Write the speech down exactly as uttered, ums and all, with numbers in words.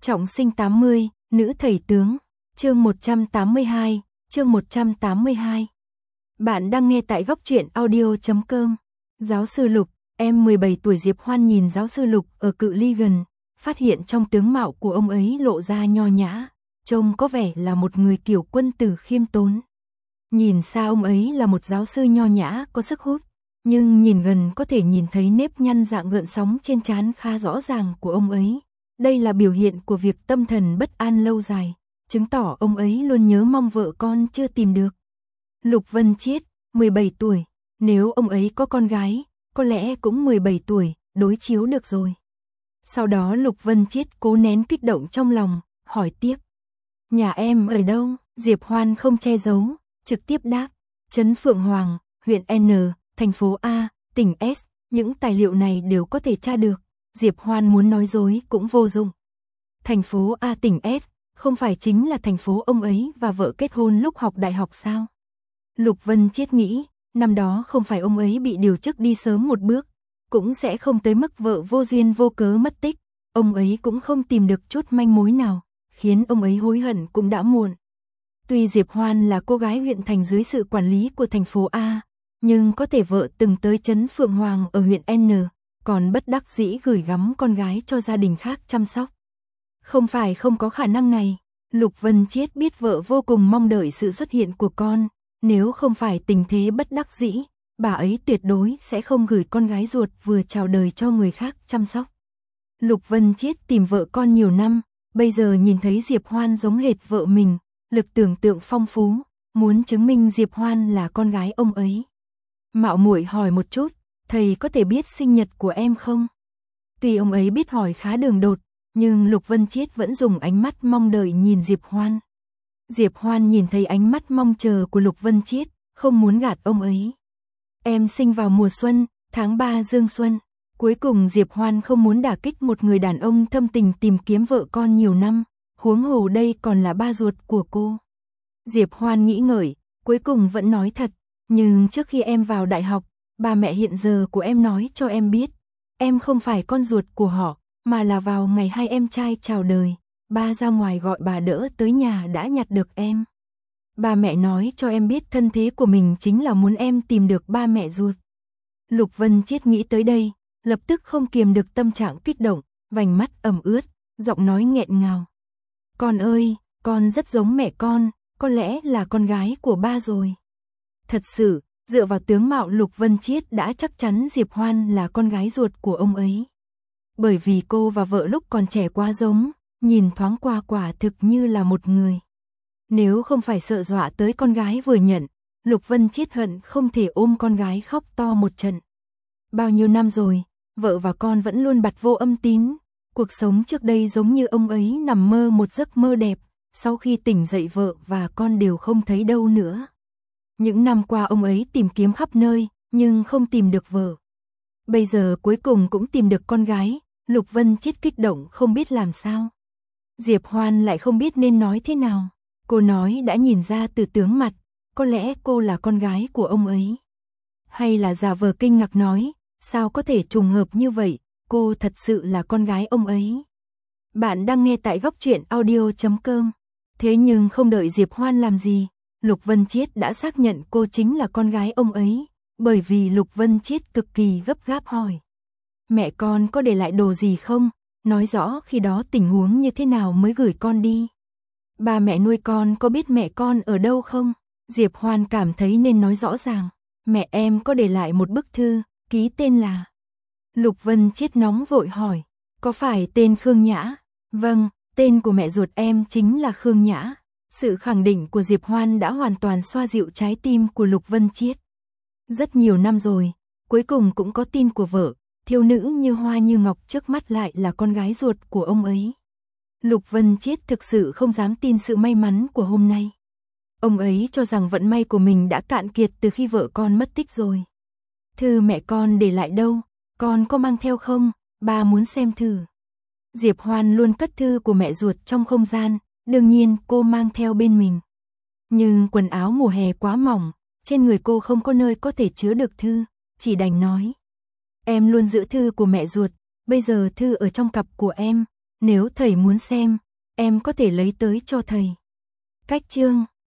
Trọng sinh tám mươi, nữ thầy tướng, chương một trăm tám mươi hai, chương một trăm tám mươi hai. Bạn đang nghe tại góc truyện audio chấm com. Giáo sư Lục, em mười bảy tuổi. Diệp Hoan nhìn giáo sư Lục ở cự ly gần, phát hiện trong tướng mạo của ông ấy lộ ra nho nhã, trông có vẻ là một người kiểu quân tử khiêm tốn. Nhìn xa ông ấy là một giáo sư nho nhã có sức hút, nhưng nhìn gần có thể nhìn thấy nếp nhăn dạng gợn sóng trên trán khá rõ ràng của ông ấy. Đây là biểu hiện của việc tâm thần bất an lâu dài, chứng tỏ ông ấy luôn nhớ mong vợ con chưa tìm được. Lục Vân Chiết, mười bảy tuổi, nếu ông ấy có con gái, có lẽ cũng mười bảy tuổi, đối chiếu được rồi. Sau đó Lục Vân Chiết cố nén kích động trong lòng, hỏi tiếp. Nhà em ở đâu? Diệp Hoan không che giấu, trực tiếp đáp. Trấn Phượng Hoàng, huyện N, thành phố A, tỉnh S, những tài liệu này đều có thể tra được. Diệp Hoan muốn nói dối cũng vô dụng. Thành phố A tỉnh S, không phải chính là thành phố ông ấy và vợ kết hôn lúc học đại học sao? Lục Vân Chiết nghĩ, năm đó không phải ông ấy bị điều chức đi sớm một bước, cũng sẽ không tới mức vợ vô duyên vô cớ mất tích, ông ấy cũng không tìm được chút manh mối nào, khiến ông ấy hối hận cũng đã muộn. Tuy Diệp Hoan là cô gái huyện thành dưới sự quản lý của thành phố A, nhưng có thể vợ từng tới trấn Phượng Hoàng ở huyện N, còn bất đắc dĩ gửi gắm con gái cho gia đình khác chăm sóc. Không phải không có khả năng này, Lục Vân Chiết biết vợ vô cùng mong đợi sự xuất hiện của con, nếu không phải tình thế bất đắc dĩ, bà ấy tuyệt đối sẽ không gửi con gái ruột vừa chào đời cho người khác chăm sóc. Lục Vân Chiết tìm vợ con nhiều năm, bây giờ nhìn thấy Diệp Hoan giống hệt vợ mình, lực tưởng tượng phong phú, muốn chứng minh Diệp Hoan là con gái ông ấy. Mạo muội hỏi một chút, thầy có thể biết sinh nhật của em không? Tuy ông ấy biết hỏi khá đường đột, nhưng Lục Vân Chiết vẫn dùng ánh mắt mong đợi nhìn Diệp Hoan. Diệp Hoan nhìn thấy ánh mắt mong chờ của Lục Vân Chiết, không muốn gạt ông ấy. Em sinh vào mùa xuân, tháng ba dương xuân. Cuối cùng Diệp Hoan không muốn đả kích một người đàn ông thâm tình tìm kiếm vợ con nhiều năm, huống hồ đây còn là ba ruột của cô. Diệp Hoan nghĩ ngợi, cuối cùng vẫn nói thật, nhưng trước khi em vào đại học, ba mẹ hiện giờ của em nói cho em biết, em không phải con ruột của họ, mà là vào ngày hai em trai chào đời, ba ra ngoài gọi bà đỡ tới nhà đã nhặt được em. Ba mẹ nói cho em biết thân thế của mình chính là muốn em tìm được ba mẹ ruột. Lục Vân Chiết nghĩ tới đây, lập tức không kiềm được tâm trạng kích động, vành mắt ẩm ướt, giọng nói nghẹn ngào. Con ơi, con rất giống mẹ con, có lẽ là con gái của ba rồi. Thật sự, dựa vào tướng mạo Lục Vân Chiết đã chắc chắn Diệp Hoan là con gái ruột của ông ấy. Bởi vì cô và vợ lúc còn trẻ quá giống, nhìn thoáng qua quả thực như là một người. Nếu không phải sợ dọa tới con gái vừa nhận, Lục Vân Chiết hận không thể ôm con gái khóc to một trận. Bao nhiêu năm rồi, vợ và con vẫn luôn bặt vô âm tín. Cuộc sống trước đây giống như ông ấy nằm mơ một giấc mơ đẹp, sau khi tỉnh dậy vợ và con đều không thấy đâu nữa. Những năm qua ông ấy tìm kiếm khắp nơi, nhưng không tìm được vợ. Bây giờ cuối cùng cũng tìm được con gái, Lục Vân Chiết kích động không biết làm sao. Diệp Hoan lại không biết nên nói thế nào. Cô nói đã nhìn ra từ tướng mặt, có lẽ cô là con gái của ông ấy. Hay là giả vờ kinh ngạc nói, sao có thể trùng hợp như vậy, cô thật sự là con gái ông ấy. Bạn đang nghe tại góc truyện audio chấm com. Thế nhưng không đợi Diệp Hoan làm gì, Lục Vân Chiết đã xác nhận cô chính là con gái ông ấy, bởi vì Lục Vân Chiết cực kỳ gấp gáp hỏi. Mẹ con có để lại đồ gì không? Nói rõ khi đó tình huống như thế nào mới gửi con đi. Ba mẹ nuôi con có biết mẹ con ở đâu không? Diệp Hoan cảm thấy nên nói rõ ràng. Mẹ em có để lại một bức thư, ký tên là. Lục Vân Chiết nóng vội hỏi. Có phải tên Khương Nhã? Vâng, tên của mẹ ruột em chính là Khương Nhã. Sự khẳng định của Diệp Hoan đã hoàn toàn xoa dịu trái tim của Lục Vân Chiết. Rất nhiều năm rồi, cuối cùng cũng có tin của vợ, thiếu nữ như hoa như ngọc trước mắt lại là con gái ruột của ông ấy. Lục Vân Chiết thực sự không dám tin sự may mắn của hôm nay. Ông ấy cho rằng vận may của mình đã cạn kiệt từ khi vợ con mất tích rồi. Thư mẹ con để lại đâu? Con có mang theo không? Ba muốn xem thử. Diệp Hoan luôn cất thư của mẹ ruột trong không gian, đương nhiên cô mang theo bên mình. Nhưng quần áo mùa hè quá mỏng, trên người cô không có nơi có thể chứa được thư, chỉ đành nói. Em luôn giữ thư của mẹ ruột, bây giờ thư ở trong cặp của em, Nếu thầy muốn xem, em có thể lấy tới cho thầy. Cách chương